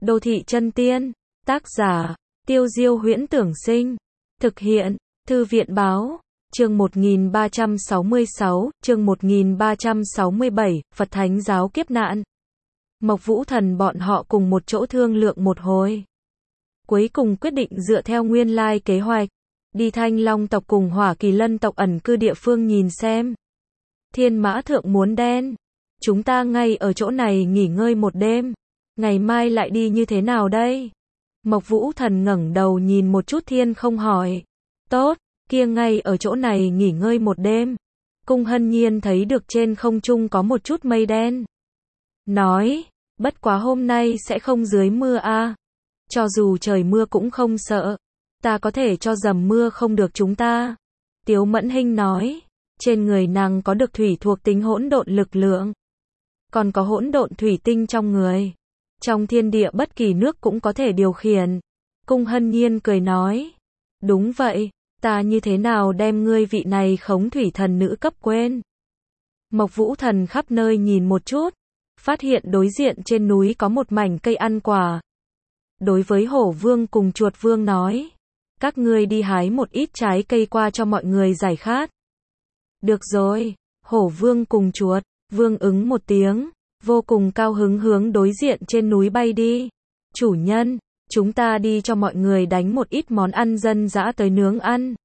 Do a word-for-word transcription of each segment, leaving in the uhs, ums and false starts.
Đô thị chân tiên, tác giả, Tiêu Diêu Huyễn Tưởng Sinh, thực hiện, Thư viện Báo, chương một nghìn ba trăm sáu mươi sáu, chương một nghìn ba trăm sáu mươi bảy, Phật Thánh giáo kiếp nạn. Mộc Vũ Thần bọn họ cùng một chỗ thương lượng một hồi. Cuối cùng quyết định dựa theo nguyên lai kế hoạch, đi Thanh Long tộc cùng Hỏa Kỳ Lân tộc ẩn cư địa phương nhìn xem. Thiên Mã Thượng muốn đen. Chúng ta ngay ở chỗ này nghỉ ngơi một đêm. Ngày mai lại đi như thế nào đây? Mộc Vũ Thần ngẩng đầu nhìn một chút thiên không hỏi. Tốt, kia ngay ở chỗ này nghỉ ngơi một đêm. Cung Hân Nhiên thấy được trên không trung có một chút mây đen. Nói, bất quá hôm nay sẽ không dưới mưa a. Cho dù trời mưa cũng không sợ. Ta có thể cho dầm mưa không được chúng ta. Tiếu Mẫn Hinh nói, trên người nàng có được thủy thuộc tính hỗn độn lực lượng. Còn có hỗn độn thủy tinh trong người. Trong thiên địa bất kỳ nước cũng có thể điều khiển. Cung Hân Nhiên cười nói, đúng vậy, ta như thế nào đem ngươi vị này khống thủy thần nữ cấp quên. Mộc Vũ Thần khắp nơi nhìn một chút, phát hiện đối diện trên núi có một mảnh cây ăn quả. Đối với Hổ Vương cùng Chuột Vương nói, các ngươi đi hái một ít trái cây qua cho mọi người giải khát. Được rồi, Hổ Vương cùng Chuột Vương ứng một tiếng, vô cùng cao hứng hướng đối diện trên núi bay đi. Chủ nhân, chúng ta đi cho mọi người đánh một ít món ăn dân dã tới nướng ăn.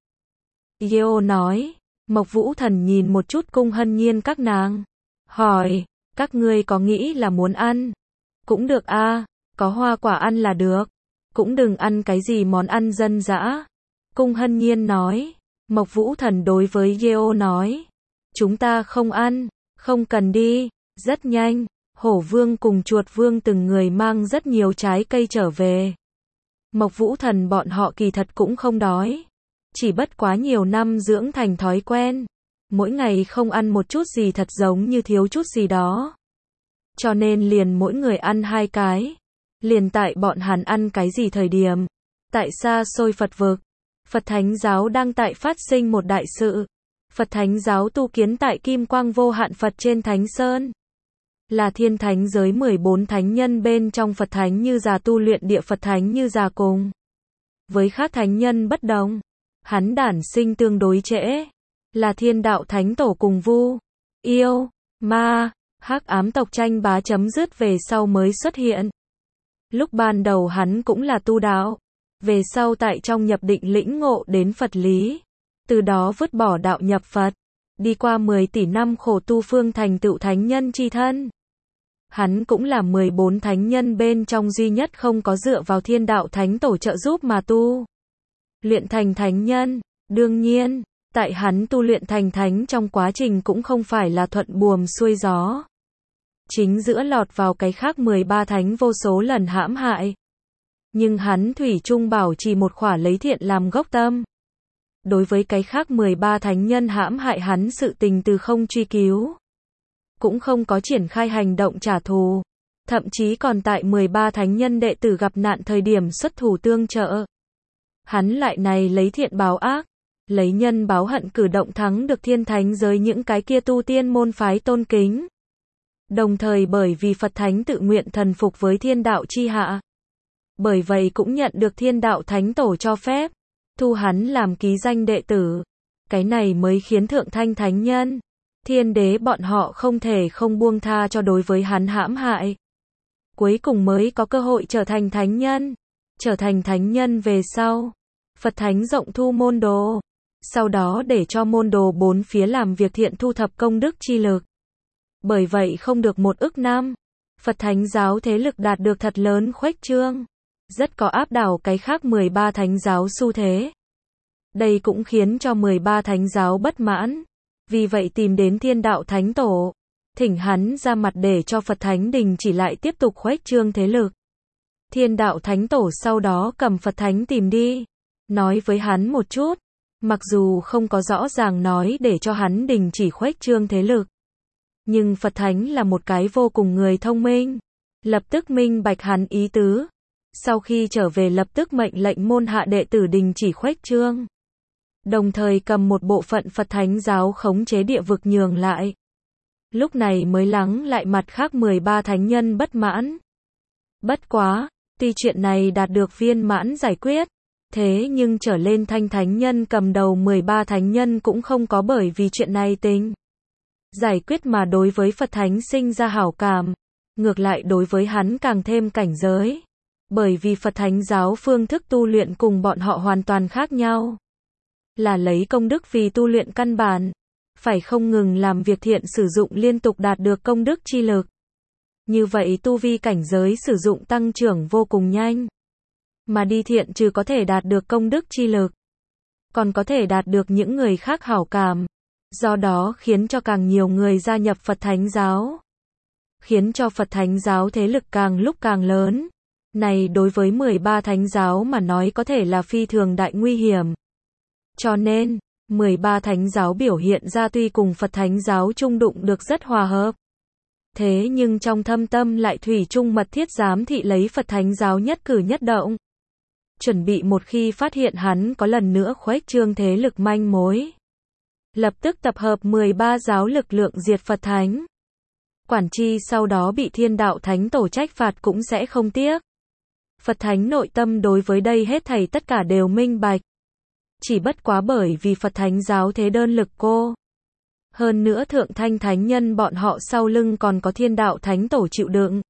Yeo nói, Mộc Vũ Thần nhìn một chút Cung Hân Nhiên các nàng. Hỏi, các ngươi có nghĩ là muốn ăn? Cũng được a, có hoa quả ăn là được. Cũng đừng ăn cái gì món ăn dân dã. Cung Hân Nhiên nói, Mộc Vũ Thần đối với Yeo nói, chúng ta không ăn, không cần đi. Rất nhanh, Hổ Vương cùng Chuột Vương từng người mang rất nhiều trái cây trở về. Mộc Vũ Thần bọn họ kỳ thật cũng không đói. Chỉ bất quá nhiều năm dưỡng thành thói quen. Mỗi ngày không ăn một chút gì thật giống như thiếu chút gì đó. Cho nên liền mỗi người ăn hai cái. Liền tại bọn hắn ăn cái gì thời điểm. Tại xa xôi Phật vực, Phật Thánh giáo đang tại phát sinh một đại sự. Phật Thánh giáo tu kiến tại Kim Quang Vô Hạn Phật trên Thánh Sơn. Là thiên thánh giới mười bốn thánh nhân bên trong Phật Thánh Như Già tu luyện địa Phật Thánh Như Già cùng. Với khác thánh nhân bất đồng, hắn đản sinh tương đối trễ. Là thiên đạo thánh tổ cùng Vu, Yêu, Ma, hắc ám tộc tranh bá chấm dứt về sau mới xuất hiện. Lúc ban đầu hắn cũng là tu đạo. Về sau tại trong nhập định lĩnh ngộ đến Phật lý. Từ đó vứt bỏ đạo nhập Phật. Đi qua mười tỷ năm khổ tu phương thành tựu thánh nhân chi thân. Hắn cũng là mười bốn thánh nhân bên trong duy nhất không có dựa vào thiên đạo thánh tổ trợ giúp mà tu. Luyện thành thánh nhân, đương nhiên, tại hắn tu luyện thành thánh trong quá trình cũng không phải là thuận buồm xuôi gió. Chính giữa lọt vào cái khác mười ba thánh vô số lần hãm hại. Nhưng hắn thủy chung bảo trì một khỏa lấy thiện làm gốc tâm. Đối với cái khác mười ba thánh nhân hãm hại hắn sự tình từ không truy cứu. Cũng không có triển khai hành động trả thù. Thậm chí còn tại mười ba thánh nhân đệ tử gặp nạn thời điểm xuất thủ tương trợ. Hắn lại này lấy thiện báo ác. Lấy nhân báo hận cử động thắng được thiên thánh giới những cái kia tu tiên môn phái tôn kính. Đồng thời bởi vì Phật Thánh tự nguyện thần phục với thiên đạo chi hạ. Bởi vậy cũng nhận được thiên đạo thánh tổ cho phép. Thu hắn làm ký danh đệ tử. Cái này mới khiến thượng thanh thánh nhân, thiên đế bọn họ không thể không buông tha cho đối với hắn hãm hại. Cuối cùng mới có cơ hội trở thành thánh nhân. Trở thành thánh nhân về sau, Phật Thánh rộng thu môn đồ. Sau đó để cho môn đồ bốn phía làm việc thiện thu thập công đức chi lực. Bởi vậy không được một ức năm, Phật Thánh giáo thế lực đạt được thật lớn khuếch trương. Rất có áp đảo cái khác mười ba thánh giáo xu thế. Đây cũng khiến cho mười ba thánh giáo bất mãn. Vì vậy tìm đến thiên đạo thánh tổ. Thỉnh hắn ra mặt để cho Phật Thánh đình chỉ lại tiếp tục khuếch trương thế lực. Thiên đạo thánh tổ sau đó cầm Phật Thánh tìm đi. Nói với hắn một chút. Mặc dù không có rõ ràng nói để cho hắn đình chỉ khuếch trương thế lực. Nhưng Phật Thánh là một cái vô cùng người thông minh. Lập tức minh bạch hắn ý tứ. Sau khi trở về lập tức mệnh lệnh môn hạ đệ tử đình chỉ khuếch trương. Đồng thời cầm một bộ phận Phật Thánh giáo khống chế địa vực nhường lại. Lúc này mới lắng lại mặt khác mười ba thánh nhân bất mãn. Bất quá, Tuy chuyện này đạt được viên mãn giải quyết, thế nhưng trở lên thanh thánh nhân cầm đầu mười ba thánh nhân cũng không có bởi vì chuyện này tính giải quyết mà đối với Phật Thánh sinh ra hảo cảm. Ngược lại đối với hắn càng thêm cảnh giới. Bởi vì Phật Thánh giáo phương thức tu luyện cùng bọn họ hoàn toàn khác nhau. Là lấy công đức vì tu luyện căn bản. Phải không ngừng làm việc thiện sử dụng liên tục đạt được công đức chi lực. Như vậy tu vi cảnh giới sử dụng tăng trưởng vô cùng nhanh. Mà đi thiện trừ có thể đạt được công đức chi lực, còn có thể đạt được những người khác hảo cảm. Do đó khiến cho càng nhiều người gia nhập Phật Thánh giáo. Khiến cho Phật Thánh giáo thế lực càng lúc càng lớn. Này đối với mười ba thánh giáo mà nói có thể là phi thường đại nguy hiểm. Cho nên, mười ba thánh giáo biểu hiện ra tuy cùng Phật Thánh giáo chung đụng được rất hòa hợp. Thế nhưng trong thâm tâm lại thủy chung mật thiết giám thị lấy Phật Thánh giáo nhất cử nhất động. Chuẩn bị một khi phát hiện hắn có lần nữa khuếch trương thế lực manh mối. Lập tức tập hợp mười ba giáo lực lượng diệt Phật Thánh. Quản chi sau đó bị Thiên Đạo Thánh Tổ trách phạt cũng sẽ không tiếc. Phật Thánh nội tâm đối với đây hết thảy tất cả đều minh bạch. Chỉ bất quá bởi vì Phật Thánh giáo thế đơn lực cô. Hơn nữa Thượng Thanh Thánh Nhân bọn họ sau lưng còn có Thiên Đạo Thánh Tổ chịu đựng.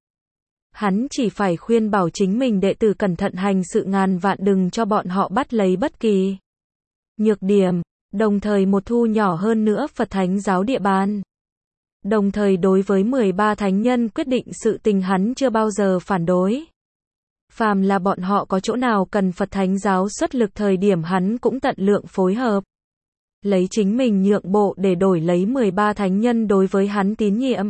Hắn chỉ phải khuyên bảo chính mình đệ tử cẩn thận hành sự ngàn vạn đừng cho bọn họ bắt lấy bất kỳ nhược điểm, đồng thời một thu nhỏ hơn nữa Phật Thánh giáo địa bàn. Đồng thời đối với mười ba thánh nhân quyết định sự tình hắn chưa bao giờ phản đối. Phàm là bọn họ có chỗ nào cần Phật Thánh giáo xuất lực thời điểm hắn cũng tận lượng phối hợp. Lấy chính mình nhượng bộ để đổi lấy mười ba thánh nhân đối với hắn tín nhiệm.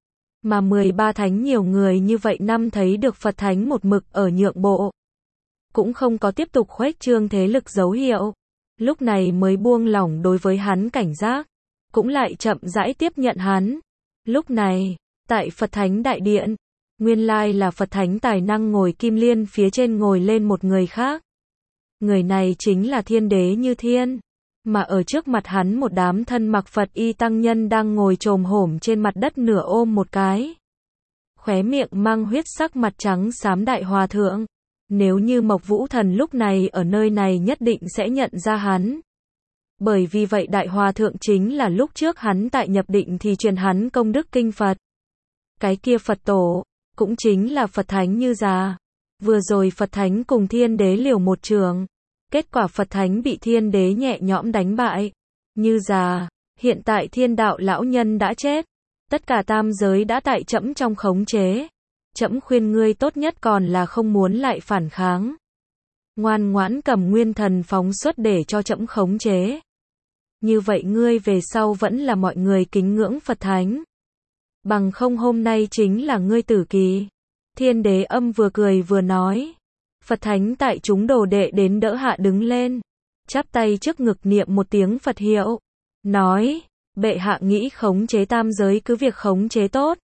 Mà mười ba thánh nhiều người như vậy năm thấy được Phật Thánh một mực ở nhượng bộ. Cũng không có tiếp tục khuếch trương thế lực dấu hiệu. Lúc này mới buông lỏng đối với hắn cảnh giác. Cũng lại chậm rãi tiếp nhận hắn. Lúc này, tại Phật Thánh Đại Điện, nguyên lai là Phật Thánh tài năng ngồi kim liên phía trên ngồi lên một người khác. Người này chính là Thiên Đế Như Thiên. Mà ở trước mặt hắn một đám thân mặc Phật y tăng nhân đang ngồi chồm hổm trên mặt đất nửa ôm một cái. Khóe miệng mang huyết sắc mặt trắng xám đại hòa thượng. Nếu như Mộc Vũ Thần lúc này ở nơi này nhất định sẽ nhận ra hắn. Bởi vì vậy đại hòa thượng chính là lúc trước hắn tại nhập định thì truyền hắn công đức kinh Phật. Cái kia Phật tổ, cũng chính là Phật Thánh Như Già. Vừa rồi Phật Thánh cùng Thiên Đế liều một trường. Kết quả Phật Thánh bị Thiên Đế nhẹ nhõm đánh bại. Như Già, hiện tại Thiên Đạo lão nhân đã chết. Tất cả tam giới đã tại trẫm trong khống chế. Trẫm khuyên ngươi tốt nhất còn là không muốn lại phản kháng. Ngoan ngoãn cầm nguyên thần phóng xuất để cho trẫm khống chế. Như vậy ngươi về sau vẫn là mọi người kính ngưỡng Phật Thánh. Bằng không hôm nay chính là ngươi tử kỳ. Thiên Đế âm vừa cười vừa nói. Phật Thánh tại chúng đồ đệ đến đỡ hạ đứng lên. Chắp tay trước ngực niệm một tiếng Phật hiệu. Nói, bệ hạ nghĩ khống chế tam giới cứ việc khống chế tốt.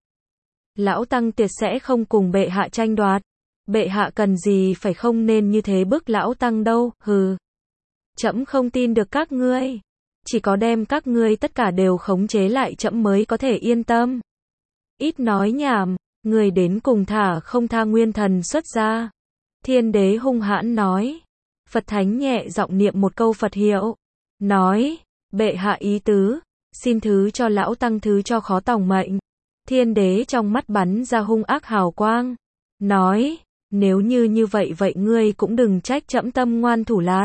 Lão Tăng tuyệt sẽ không cùng bệ hạ tranh đoạt. Bệ hạ cần gì phải không nên như thế bức Lão Tăng đâu, hừ. Trẫm không tin được các ngươi. Chỉ có đem các ngươi tất cả đều khống chế lại trẫm mới có thể yên tâm. Ít nói nhảm, người đến cùng thả không tha nguyên thần xuất ra. Thiên Đế hung hãn nói. Phật Thánh nhẹ giọng niệm một câu Phật hiệu. Nói, bệ hạ ý tứ, xin thứ cho Lão Tăng thứ cho khó tòng mệnh. Thiên Đế trong mắt bắn ra hung ác hào quang. Nói, nếu như như vậy vậy ngươi cũng đừng trách trẫm tâm ngoan thủ lạt.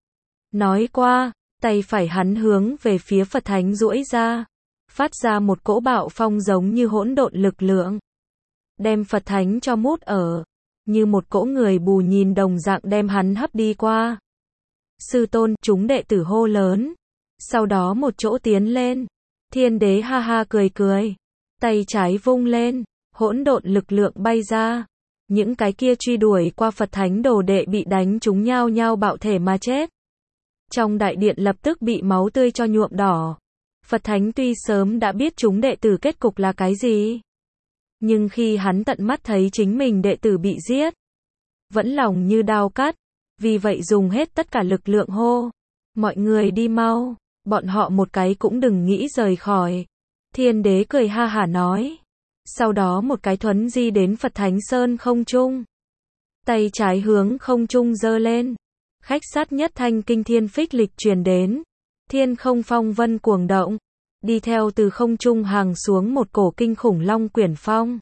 Nói qua, tay phải hắn hướng về phía Phật Thánh duỗi ra. Phát ra một cỗ bạo phong giống như hỗn độn lực lượng. Đem Phật Thánh cho mút ở. Như một cỗ người bù nhìn đồng dạng đem hắn hấp đi qua. Sư tôn, chúng đệ tử hô lớn. Sau đó một chỗ tiến lên. Thiên Đế ha ha cười cười. Tay trái vung lên. Hỗn độn lực lượng bay ra. Những cái kia truy đuổi qua Phật Thánh đồ đệ bị đánh chúng nhao nhao bạo thể mà chết. Trong đại điện lập tức bị máu tươi cho nhuộm đỏ. Phật Thánh tuy sớm đã biết chúng đệ tử kết cục là cái gì. Nhưng khi hắn tận mắt thấy chính mình đệ tử bị giết. Vẫn lòng như đao cắt. Vì vậy dùng hết tất cả lực lượng hô. Mọi người đi mau. Bọn họ một cái cũng đừng nghĩ rời khỏi. Thiên Đế cười ha hả nói. Sau đó một cái thuấn di đến Phật Thánh Sơn không trung. tay trái hướng không trung giơ lên. Khách sát nhất thanh kinh thiên phích lịch truyền đến. Thiên không phong vân cuồng động. Đi theo từ không trung hàng xuống một cổ kinh khủng long quyển phong.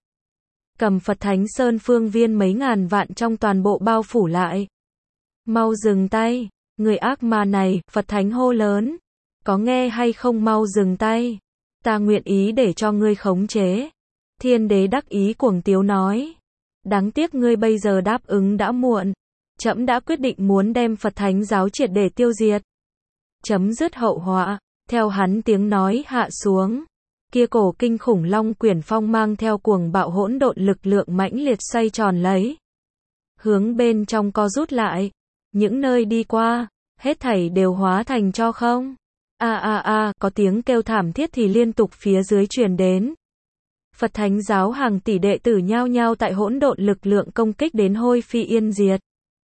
Cầm Phật Thánh Sơn phương viên mấy ngàn vạn trong toàn bộ bao phủ lại. Mau dừng tay, người ác ma này, Phật Thánh hô lớn. Có nghe hay không, mau dừng tay. Ta nguyện ý để cho ngươi khống chế. Thiên đế đắc ý cuồng tiếu nói. Đáng tiếc ngươi bây giờ đáp ứng đã muộn. Trẫm đã quyết định muốn đem Phật Thánh giáo triệt để tiêu diệt. Chấm dứt hậu họa. Theo hắn tiếng nói hạ xuống. Kia cổ kinh khủng long quyển phong mang theo cuồng bạo hỗn độn lực lượng mãnh liệt xoay tròn lấy. Hướng bên trong co rút lại. Những nơi đi qua, hết thảy đều hóa thành tro không. A a a, có tiếng kêu thảm thiết thì liên tục phía dưới truyền đến. Phật Thánh giáo hàng tỷ đệ tử nhao nhao tại hỗn độn lực lượng công kích đến hôi phi yên diệt.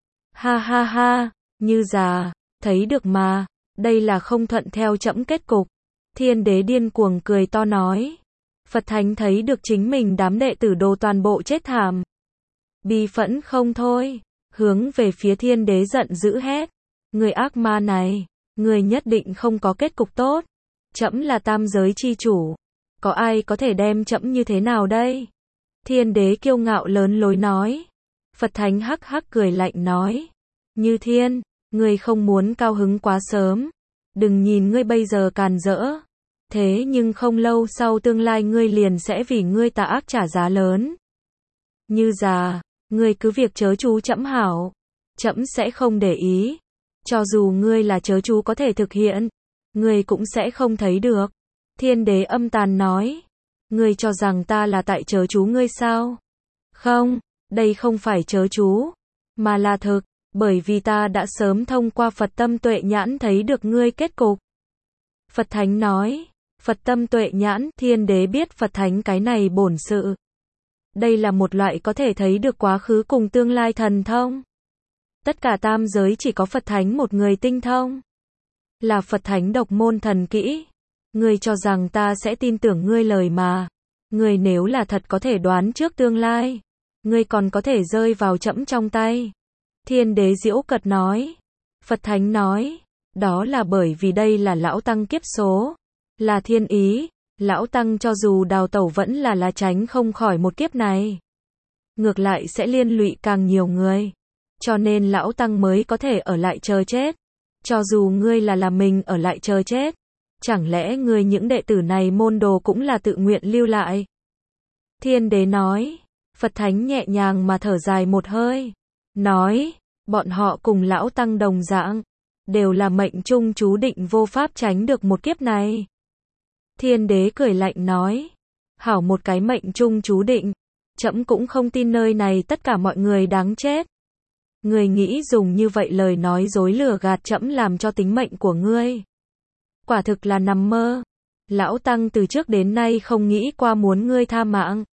Ha ha ha, Như già, thấy được mà, đây là không thuận theo trẫm kết cục. Thiên đế điên cuồng cười to nói. Phật Thánh thấy được chính mình đám đệ tử đồ toàn bộ chết thảm. Bi phẫn không thôi, hướng về phía thiên đế giận dữ hét. Người ác ma này, người nhất định không có kết cục tốt. Trẫm là tam giới chi chủ. Có ai có thể đem trẫm như thế nào đây? Thiên đế kiêu ngạo lớn lối nói. Phật Thánh hắc hắc cười lạnh nói. Như Thiên, ngươi không muốn cao hứng quá sớm. Đừng nhìn ngươi bây giờ càn rỡ. Thế nhưng không lâu sau tương lai ngươi liền sẽ vì ngươi tà ác trả giá lớn. Như già, ngươi cứ việc chớ chú trẫm hảo. Trẫm sẽ không để ý. Cho dù ngươi là chớ chú có thể thực hiện, ngươi cũng sẽ không thấy được. Thiên đế âm tàn nói. Ngươi cho rằng ta là tại chớ chú ngươi sao? Không, đây không phải chớ chú, mà là thực, bởi vì ta đã sớm thông qua Phật tâm tuệ nhãn thấy được ngươi kết cục. Phật Thánh nói. Phật tâm tuệ nhãn, thiên đế biết Phật Thánh cái này bổn sự. Đây là một loại có thể thấy được quá khứ cùng tương lai thần thông. Tất cả tam giới chỉ có Phật Thánh một người tinh thông. Là Phật Thánh độc môn thần kỹ. Ngươi cho rằng ta sẽ tin tưởng ngươi lời mà. Ngươi nếu là thật có thể đoán trước tương lai, ngươi còn có thể rơi vào trẫm trong tay. Thiên đế giễu cợt nói. Phật Thánh nói. Đó là bởi vì đây là lão tăng kiếp số. Là thiên ý. Lão tăng cho dù đào tẩu vẫn là là tránh không khỏi một kiếp này. Ngược lại sẽ liên lụy càng nhiều người. Cho nên lão tăng mới có thể ở lại chờ chết. Cho dù ngươi là là mình ở lại chờ chết. Chẳng lẽ ngươi những đệ tử này môn đồ cũng là tự nguyện lưu lại? Thiên đế nói. Phật Thánh nhẹ nhàng mà thở dài một hơi. Nói. Bọn họ cùng lão tăng đồng dạng. Đều là mệnh trung chú định vô pháp tránh được một kiếp này. Thiên đế cười lạnh nói. Hảo một cái mệnh trung chú định. Trẫm cũng không tin nơi này tất cả mọi người đáng chết. Ngươi nghĩ dùng như vậy lời nói dối lừa gạt trẫm làm cho tính mệnh của ngươi. Quả thực là nằm mơ. Lão tăng từ trước đến nay không nghĩ qua muốn ngươi tha mạng.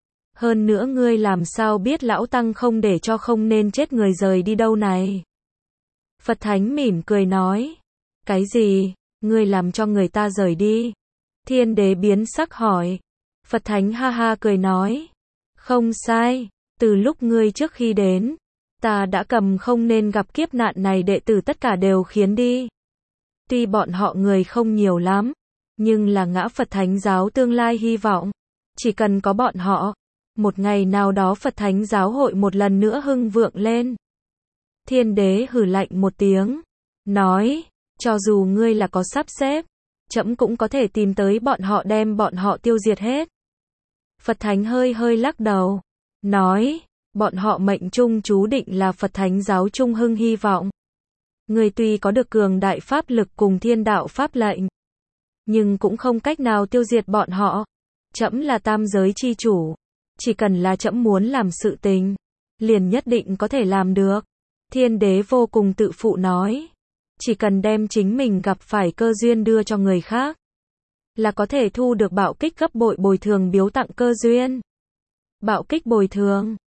Hơn nữa ngươi làm sao biết lão tăng không để cho không nên chết người rời đi đâu này. Phật Thánh mỉm cười nói. Cái gì? Ngươi làm cho người ta rời đi? Thiên đế biến sắc hỏi. Phật Thánh ha ha cười nói. Không sai. Từ lúc ngươi trước khi đến, ta đã cầm không nên gặp kiếp nạn này đệ tử tất cả đều khiến đi. Tuy bọn họ người không nhiều lắm, nhưng là ngã Phật Thánh giáo tương lai hy vọng. Chỉ cần có bọn họ, một ngày nào đó Phật Thánh giáo hội một lần nữa hưng vượng lên. Thiên đế hừ lạnh một tiếng, nói, cho dù ngươi là có sắp xếp, trẫm cũng có thể tìm tới bọn họ đem bọn họ tiêu diệt hết. Phật Thánh hơi hơi lắc đầu, nói, bọn họ mệnh trung chú định là Phật Thánh giáo trung hưng hy vọng. Người tuy có được cường đại pháp lực cùng thiên đạo pháp lệnh, nhưng cũng không cách nào tiêu diệt bọn họ. Trẫm là tam giới chi chủ, chỉ cần là trẫm muốn làm sự tình, liền nhất định có thể làm được. Thiên đế vô cùng tự phụ nói, chỉ cần đem chính mình gặp phải cơ duyên đưa cho người khác, là có thể thu được bạo kích gấp bội bồi thường biếu tặng cơ duyên. Bạo kích bồi thường,